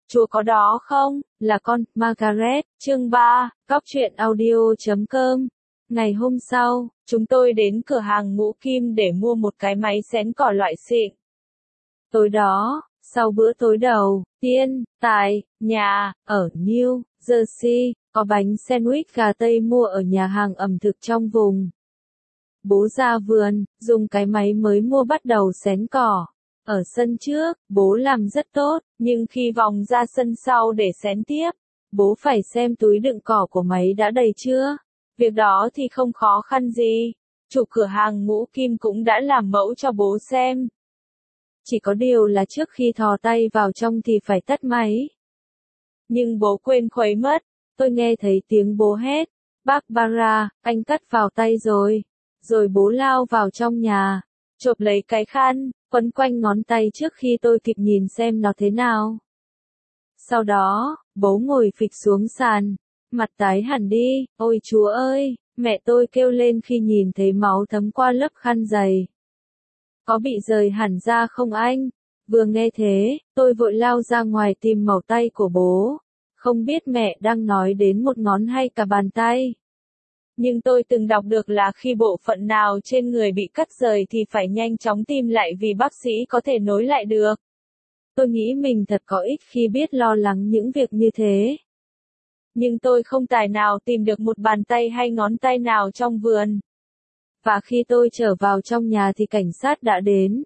Chúa có đó không, là con, Margaret, chương 3, Góc truyện audio.com. Ngày hôm sau, chúng tôi đến cửa hàng Ngũ Kim để mua một cái máy xén cỏ loại xịn. Tối đó, sau bữa tối đầu tiên, tại nhà, ở New Jersey, có bánh sandwich gà Tây mua ở nhà hàng ẩm thực trong vùng. Bố ra vườn, dùng cái máy mới mua bắt đầu xén cỏ. Ở sân trước, bố làm rất tốt, nhưng khi vòng ra sân sau để xén tiếp, bố phải xem túi đựng cỏ của máy đã đầy chưa. Việc đó thì không khó khăn gì. Chủ cửa hàng Ngũ Kim cũng đã làm mẫu cho bố xem. Chỉ có điều là trước khi thò tay vào trong thì phải tắt máy. Nhưng bố quên khuấy mất. Tôi nghe thấy tiếng bố hét. Barbara, anh cắt vào tay rồi. Rồi bố lao vào trong nhà, chộp lấy cái khăn, quấn quanh ngón tay trước khi tôi kịp nhìn xem nó thế nào. Sau đó, bố ngồi phịch xuống sàn, mặt tái hẳn đi. Ôi Chúa ơi, mẹ tôi kêu lên khi nhìn thấy máu thấm qua lớp khăn dày. Có bị rời hẳn ra không anh? Vừa nghe thế, tôi vội lao ra ngoài tìm mẩu tay của bố. Không biết mẹ đang nói đến một ngón hay cả bàn tay. Nhưng tôi từng đọc được là khi bộ phận nào trên người bị cắt rời thì phải nhanh chóng tìm lại vì bác sĩ có thể nối lại được. Tôi nghĩ mình thật có ích khi biết lo lắng những việc như thế. Nhưng tôi không tài nào tìm được một bàn tay hay ngón tay nào trong vườn. Và khi tôi trở vào trong nhà thì cảnh sát đã đến.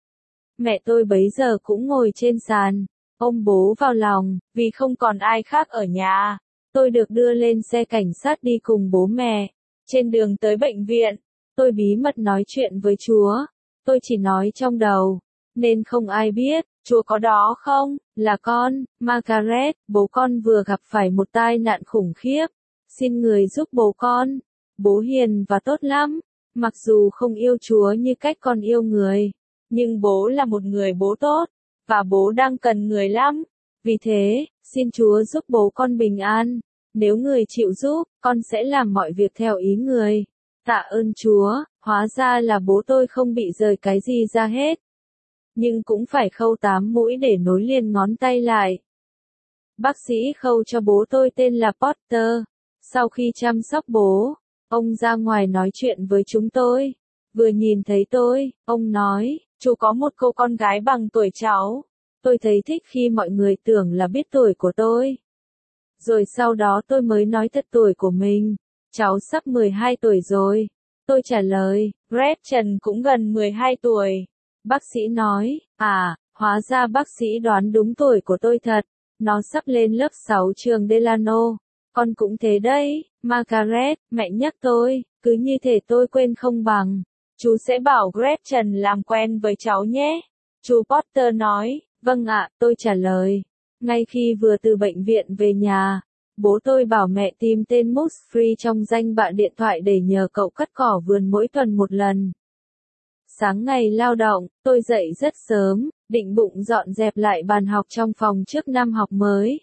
Mẹ tôi bấy giờ cũng ngồi trên sàn, ôm bố vào lòng, vì không còn ai khác ở nhà. Tôi được đưa lên xe cảnh sát đi cùng bố mẹ. Trên đường tới bệnh viện, tôi bí mật nói chuyện với Chúa. Tôi chỉ nói trong đầu, nên không ai biết. Chúa có đó không, là con, Margaret, bố con vừa gặp phải một tai nạn khủng khiếp. Xin người giúp bố con. Bố hiền và tốt lắm. Mặc dù không yêu Chúa như cách con yêu người, nhưng bố là một người bố tốt, và bố đang cần người lắm. Vì thế, xin Chúa giúp bố con bình an. Nếu người chịu giúp, con sẽ làm mọi việc theo ý người. Tạ ơn Chúa, hóa ra là bố tôi không bị rời cái gì ra hết. Nhưng cũng phải khâu 8 mũi để nối liền ngón tay lại. Bác sĩ khâu cho bố tôi tên là Potter. Sau khi chăm sóc bố, ông ra ngoài nói chuyện với chúng tôi. Vừa nhìn thấy tôi, ông nói, chú có một cô con gái bằng tuổi cháu. Tôi thấy thích khi mọi người tưởng là biết tuổi của tôi. Rồi sau đó tôi mới nói thật tuổi của mình. Cháu sắp 12 tuổi rồi. Tôi trả lời, Gretchen cũng gần 12 tuổi. Bác sĩ nói, hóa ra bác sĩ đoán đúng tuổi của tôi thật. Nó sắp lên lớp 6 trường Delano. Con cũng thế đấy, Margaret, mẹ nhắc tôi, cứ như thể tôi quên không bằng. Chú sẽ bảo Gretchen làm quen với cháu nhé. Chú Potter nói, vâng ạ, tôi trả lời. Ngay khi vừa từ bệnh viện về nhà, bố tôi bảo mẹ tìm tên Musfree trong danh bạ điện thoại để nhờ cậu cắt cỏ vườn mỗi tuần một lần. Sáng ngày lao động, tôi dậy rất sớm, định bụng dọn dẹp lại bàn học trong phòng trước năm học mới.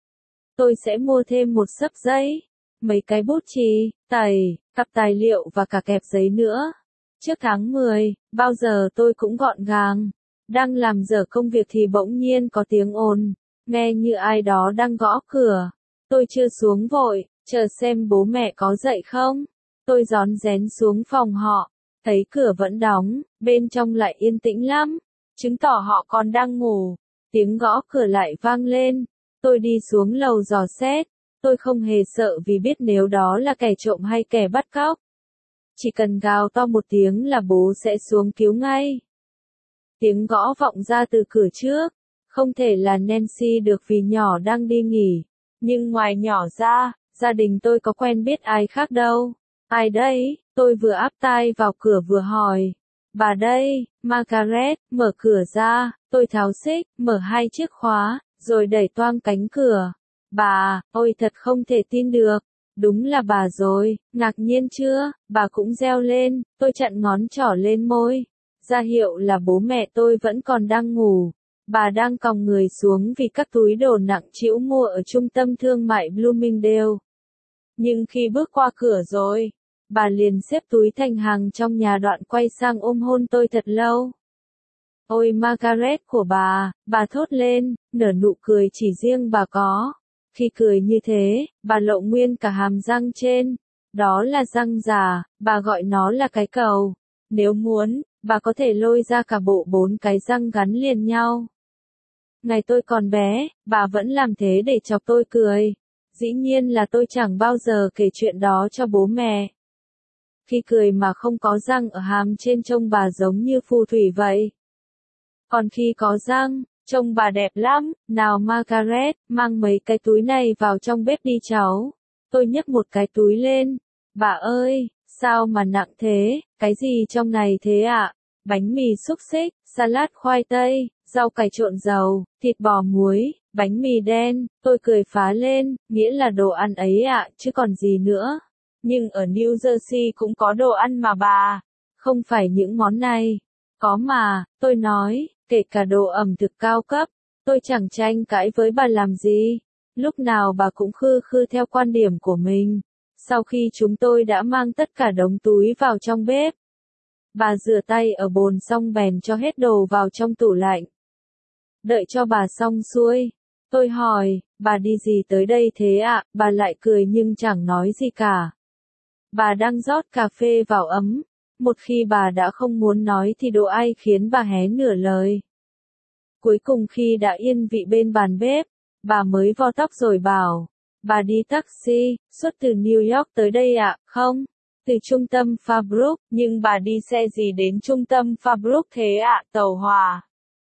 Tôi sẽ mua thêm một xấp giấy, mấy cái bút chì, tẩy, cặp tài liệu và cả kẹp giấy nữa. Trước tháng 10, bao giờ tôi cũng gọn gàng. Đang làm dở công việc thì bỗng nhiên có tiếng ồn, nghe như ai đó đang gõ cửa. Tôi chưa xuống vội, chờ xem bố mẹ có dậy không. Tôi rón rén xuống phòng họ, thấy cửa vẫn đóng, bên trong lại yên tĩnh lắm, chứng tỏ họ còn đang ngủ. Tiếng gõ cửa lại vang lên, tôi đi xuống lầu dò xét. Tôi không hề sợ vì biết nếu đó là kẻ trộm hay kẻ bắt cóc. Chỉ cần gào to một tiếng là bố sẽ xuống cứu ngay. Tiếng gõ vọng ra từ cửa trước. Không thể là Nancy được vì nhỏ đang đi nghỉ. Nhưng ngoài nhỏ ra, gia đình tôi có quen biết ai khác đâu. Ai đấy? Tôi vừa áp tai vào cửa vừa hỏi. Bà đây, Margaret, mở cửa ra. Tôi tháo xích, mở 2 chiếc khóa, rồi đẩy toang cánh cửa. Bà, ôi thật không thể tin được. Đúng là bà rồi, ngạc nhiên chưa? Bà cũng reo lên. Tôi chặn ngón trỏ lên môi, ra hiệu là bố mẹ tôi vẫn còn đang ngủ. Bà đang còng người xuống vì các túi đồ nặng trĩu mua ở trung tâm thương mại Bloomingdale. Nhưng khi bước qua cửa rồi, bà liền xếp túi thành hàng trong nhà đoạn quay sang ôm hôn tôi thật lâu. Ôi Margaret của bà thốt lên, nở nụ cười chỉ riêng bà có. Khi cười như thế, bà lộ nguyên cả hàm răng trên. Đó là răng già, bà gọi nó là cái cầu. Nếu muốn, bà có thể lôi ra cả bộ 4 cái răng gắn liền nhau. Ngày tôi còn bé, bà vẫn làm thế để chọc tôi cười. Dĩ nhiên là tôi chẳng bao giờ kể chuyện đó cho bố mẹ. Khi cười mà không có răng ở hàm trên trông bà giống như phù thủy vậy. Còn khi có răng, trông bà đẹp lắm. Nào Margaret, mang mấy cái túi này vào trong bếp đi cháu. Tôi nhấc một cái túi lên. Bà ơi, sao mà nặng thế, cái gì trong này thế ạ? Bánh mì xúc xích, salad khoai tây, rau cải trộn dầu, thịt bò muối, bánh mì đen. Tôi cười phá lên, nghĩa là đồ ăn ấy ạ, chứ còn gì nữa. Nhưng ở New Jersey cũng có đồ ăn mà bà. Không phải những món này. Có mà, tôi nói, kể cả đồ ẩm thực cao cấp. Tôi chẳng tranh cãi với bà làm gì. Lúc nào bà cũng khư khư theo quan điểm của mình. Sau khi chúng tôi đã mang tất cả đống túi vào trong bếp, bà rửa tay ở bồn xong bèn cho hết đồ vào trong tủ lạnh. Đợi cho bà xong xuôi, tôi hỏi, bà đi gì tới đây thế ạ? Bà lại cười nhưng chẳng nói gì cả. Bà đang rót cà phê vào ấm. Một khi bà đã không muốn nói thì độ ai khiến bà hé nửa lời. Cuối cùng khi đã yên vị bên bàn bếp, bà mới vo tóc rồi bảo, bà đi taxi, xuất từ New York tới đây ạ, không? Từ trung tâm Farbrook, nhưng bà đi xe gì đến trung tâm Farbrook thế ạ, tàu hỏa?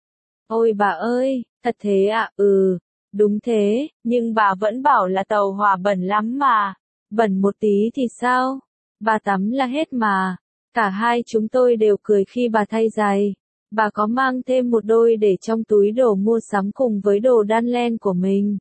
Ôi bà ơi, thật thế ạ, đúng thế, nhưng bà vẫn bảo là tàu hỏa bẩn lắm mà. Bẩn một tí thì sao? Bà tắm là hết mà. Cả hai chúng tôi đều cười khi bà thay giày. Bà có mang thêm một đôi để trong túi đồ mua sắm cùng với đồ đan len của mình.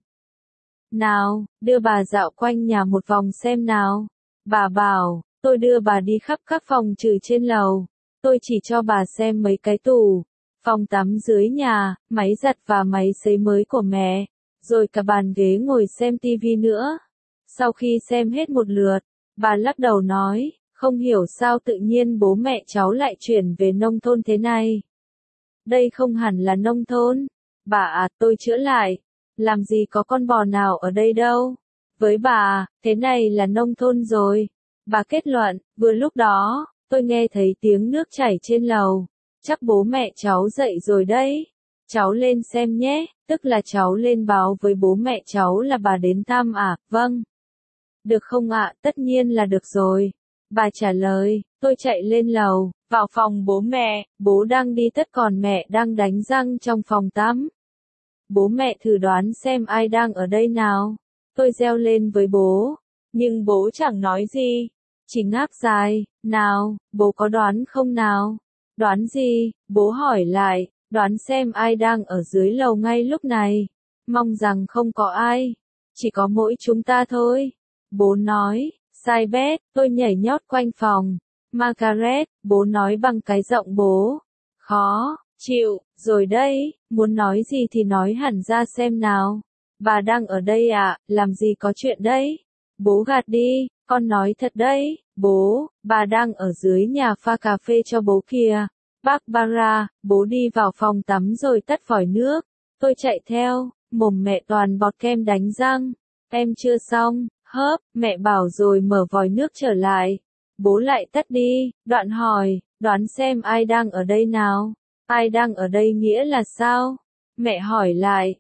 Nào, đưa bà dạo quanh nhà một vòng xem nào. Bà bảo, tôi đưa bà đi khắp các phòng trừ trên lầu. Tôi chỉ cho bà xem mấy cái tủ, phòng tắm dưới nhà, máy giặt và máy sấy mới của mẹ, rồi cả bàn ghế ngồi xem tivi nữa. Sau khi xem hết một lượt, bà lắc đầu nói, không hiểu sao tự nhiên bố mẹ cháu lại chuyển về nông thôn thế này. Đây không hẳn là nông thôn. Bà à, tôi chữa lại. Làm gì có con bò nào ở đây đâu. Với bà, thế này là nông thôn rồi. Bà kết luận, vừa lúc đó, tôi nghe thấy tiếng nước chảy trên lầu. Chắc bố mẹ cháu dậy rồi đấy. Cháu lên xem nhé, tức là cháu lên báo với bố mẹ cháu là bà đến thăm à, vâng. Được không ạ, tất nhiên là được rồi. Bà trả lời, tôi chạy lên lầu, vào phòng bố mẹ, bố đang đi tất còn mẹ đang đánh răng trong phòng tắm. Bố mẹ thử đoán xem ai đang ở đây nào. Tôi reo lên với bố, nhưng bố chẳng nói gì, chỉ ngáp dài. Nào, bố có đoán không nào? Đoán gì? Bố hỏi lại, đoán xem ai đang ở dưới lầu ngay lúc này. Mong rằng không có ai, chỉ có mỗi chúng ta thôi. Bố nói, sai bét, tôi nhảy nhót quanh phòng. Margaret, bố nói bằng cái giọng bố. Khó, chịu, rồi đấy, muốn nói gì thì nói hẳn ra xem nào. Bà đang ở đây à, làm gì có chuyện đấy. Bố gạt đi, con nói thật đấy, bố, bà đang ở dưới nhà pha cà phê cho bố kìa. Barbara, bố đi vào phòng tắm rồi tắt vòi nước. Tôi chạy theo, mồm mẹ toàn bọt kem đánh răng. Em chưa xong. Hớp, mẹ bảo rồi mở vòi nước trở lại. Bố lại tắt đi, đoạn hỏi, đoán xem ai đang ở đây nào. Ai đang ở đây nghĩa là sao? Mẹ hỏi lại,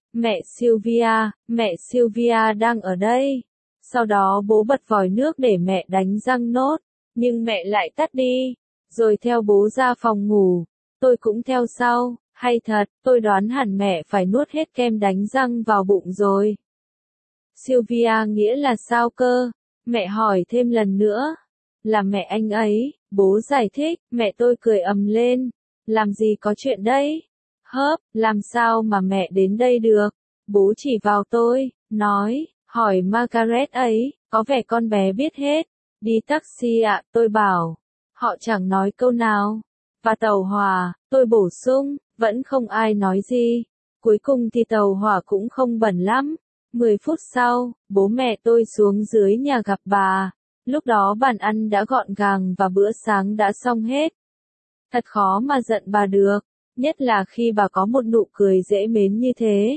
mẹ Sylvia đang ở đây. Sau đó bố bật vòi nước để mẹ đánh răng nốt, nhưng mẹ lại tắt đi, rồi theo bố ra phòng ngủ. Tôi cũng theo sau, hay thật, tôi đoán hẳn mẹ phải nuốt hết kem đánh răng vào bụng rồi. Sylvia nghĩa là sao cơ? Mẹ hỏi thêm lần nữa. Là mẹ anh ấy, bố giải thích, mẹ tôi cười ầm lên. Làm gì có chuyện đấy? Hớp, làm sao mà mẹ đến đây được? Bố chỉ vào tôi, nói, hỏi Margaret ấy, có vẻ con bé biết hết. Đi taxi ạ, tôi bảo. Họ chẳng nói câu nào. Và tàu hỏa, tôi bổ sung, vẫn không ai nói gì. Cuối cùng thì tàu hỏa cũng không bẩn lắm. 10 phút sau, bố mẹ tôi xuống dưới nhà gặp bà. Lúc đó bàn ăn đã gọn gàng và bữa sáng đã xong hết. Thật khó mà giận bà được. Nhất là khi bà có một nụ cười dễ mến như thế.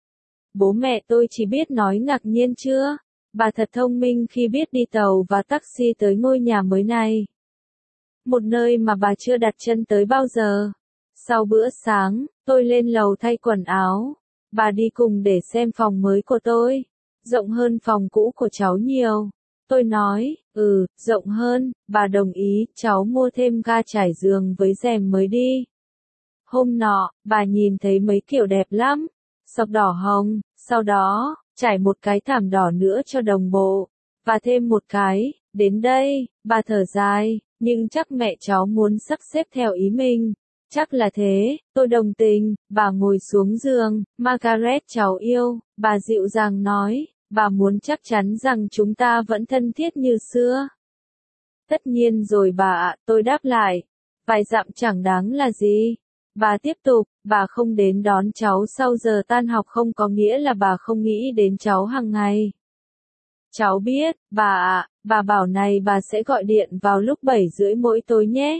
Bố mẹ tôi chỉ biết nói ngạc nhiên chưa? Bà thật thông minh khi biết đi tàu và taxi tới ngôi nhà mới này. Một nơi mà bà chưa đặt chân tới bao giờ. Sau bữa sáng, tôi lên lầu thay quần áo. Bà đi cùng để xem phòng mới của tôi. Rộng hơn phòng cũ của cháu nhiều. Tôi nói, rộng hơn, bà đồng ý, cháu mua thêm ga trải giường với rèm mới đi. Hôm nọ, bà nhìn thấy mấy kiểu đẹp lắm. Sọc đỏ hồng, sau đó, trải một cái thảm đỏ nữa cho đồng bộ. Và thêm một cái, đến đây, bà thở dài, nhưng chắc mẹ cháu muốn sắp xếp theo ý mình. Chắc là thế, tôi đồng tình, bà ngồi xuống giường, Margaret cháu yêu, bà dịu dàng nói, bà muốn chắc chắn rằng chúng ta vẫn thân thiết như xưa. Tất nhiên rồi bà ạ, tôi đáp lại, vài dặm chẳng đáng là gì. Bà tiếp tục, bà không đến đón cháu sau giờ tan học không có nghĩa là bà không nghĩ đến cháu hàng ngày. Cháu biết, bà ạ, bà bảo này bà sẽ gọi điện vào lúc 7:30 mỗi tối nhé.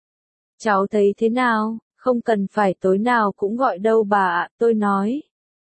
Cháu thấy thế nào, không cần phải tối nào cũng gọi đâu bà ạ, tôi nói.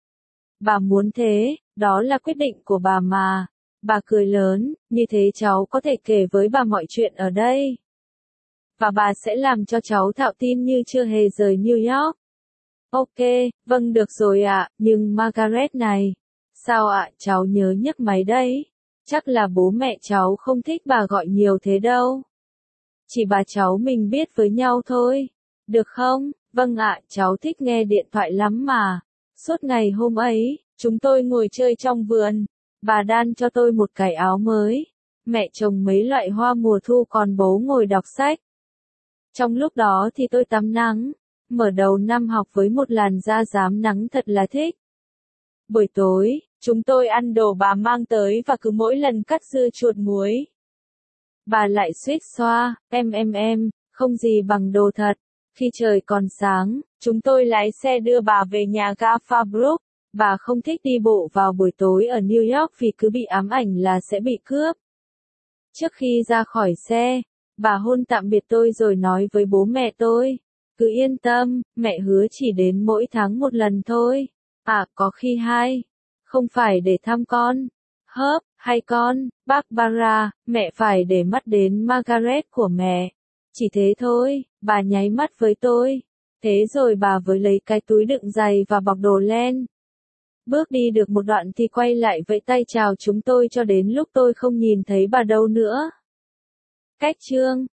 Bà muốn thế, đó là quyết định của bà mà. Bà cười lớn, như thế cháu có thể kể với bà mọi chuyện ở đây. Và bà sẽ làm cho cháu thạo tin như chưa hề rời New York. Ok, vâng được rồi ạ, nhưng Margaret này. Sao ạ, cháu nhớ nhấc máy đấy. Chắc là bố mẹ cháu không thích bà gọi nhiều thế đâu. Chỉ bà cháu mình biết với nhau thôi. Được không? Vâng ạ, cháu thích nghe điện thoại lắm mà. Suốt ngày hôm ấy, chúng tôi ngồi chơi trong vườn. Bà đan cho tôi một cái áo mới. Mẹ trồng mấy loại hoa mùa thu còn bố ngồi đọc sách. Trong lúc đó thì tôi tắm nắng. Mở đầu năm học với một làn da rám nắng thật là thích. Buổi tối, chúng tôi ăn đồ bà mang tới và cứ mỗi lần cắt dưa chuột muối. Bà lại suýt xoa, em, không gì bằng đồ thật. Khi trời còn sáng, chúng tôi lái xe đưa bà về nhà ga Farbrook. Bà không thích đi bộ vào buổi tối ở New York vì cứ bị ám ảnh là sẽ bị cướp. Trước khi ra khỏi xe, bà hôn tạm biệt tôi rồi nói với bố mẹ tôi. Cứ yên tâm, mẹ hứa chỉ đến mỗi tháng một lần thôi. À, có khi hai. Không phải để thăm con. Hớp, hay con, Barbara, mẹ phải để mắt đến Margaret của mẹ. Chỉ thế thôi, bà nháy mắt với tôi. Thế rồi bà với lấy cái túi đựng giày và bọc đồ len. Bước đi được một đoạn thì quay lại vẫy tay chào chúng tôi cho đến lúc tôi không nhìn thấy bà đâu nữa. Cách chương